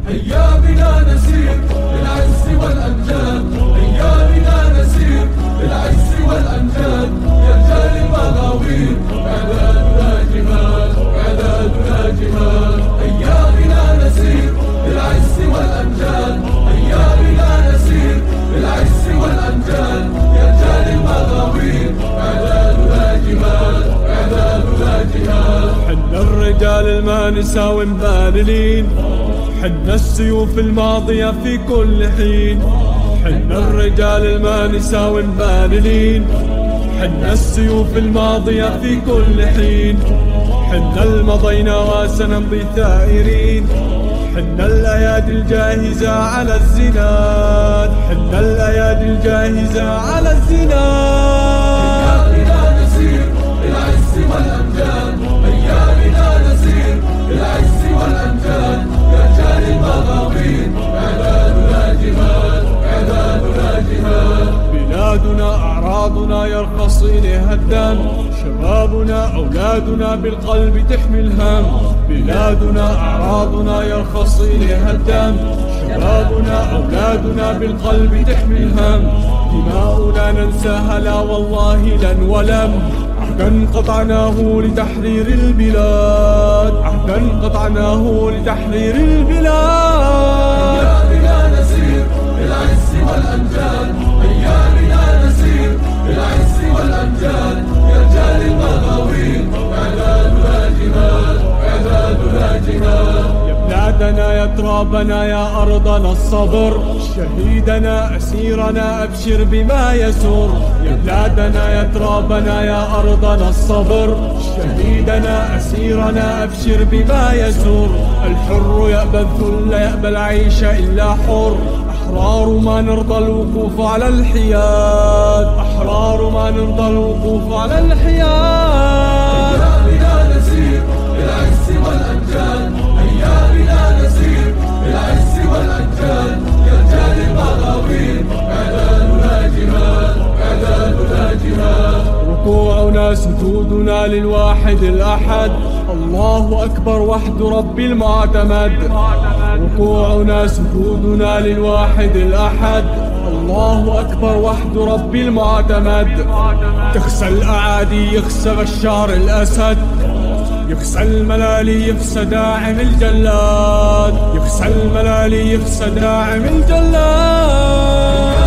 هيا بنا نسير بالعز والأمجاد، هيا بنا نسير بالعز والأمجاد، يا رجال المغاوير إعدادنا جهاد، إعدادنا جهاد. هيا بنا نسير بالعز والأمجاد، هيا بنا نسير بالعز والأمجاد، يا رجال المغاوير إعدادنا جهاد، إعدادنا جهاد. حنا الرجال الما نساوي مباللين، حنا السيوف الماضية في كل حين، حنا الرجال الما نساوي مباللين، حنا السيوف الماضية في كل حين، حنا المضينا وسنمضي ثائرين، حنا الأيادي الجاهزة على الزناد، حنا الأيادي الجاهزة على الزناد. هيا بنا نسير بالعز والأمجاد، هيا بنا نسير بالعز والأمجاد، يا رجال المغاوير إعدادنا جهاد، إعدادنا جهاد. بلادنا أعراضنا يرخص إليها الدم، شبابنا أولادنا بالقلب تحمي الهم، بلادنا أعراضنا يرخص إليها الدم، شبابنا أولادنا بالقلب تحمي الهم، دماؤنا ننساها لا والله لن ولم، عهدا قطعناه لتحرير البلاد، عهدا قطعناه لتحرير البلاد. هيا بنا نسير بالعز والأمجاد، هيا بنا نسير بالعز والأمجاد، يا رجال المغاوير إعدادنا جهاد، إعدادنا جهاد. يا بلادنا يا ترابنا يا أرضنا الصبر، شهيدنا أسيرنا أبشر بما يسر، يا بلادنا يا ترابنا يا أرضنا الصبر، شهيدنا أسيرنا أبشر بما يسر، الحر يأبى الذل يأبى العيش إلا حر، أحرار ما نرضى الوقوف على الحياد، أحرار ما نرضى الوقوف على الحياد. هيا بنا نسير بالعز والأمجاد، هيا بنا نسير بالعز والأمجاد، يا رجال المغاوير إعدادنا جهاد، إعدادنا جهاد. ركوعنا سجودنا للواحد الأحد، الله أكبر وحد رب المعتمد، ركوعنا سجودنا للواحد الأحد، الله أكبر وحد رب المعتمد. تخسى الأعادي يخسى بشار الأسد، يخسى الملالي يخسى داعم الجلاد، يخسى الملالي يخسى داعم الجلاد.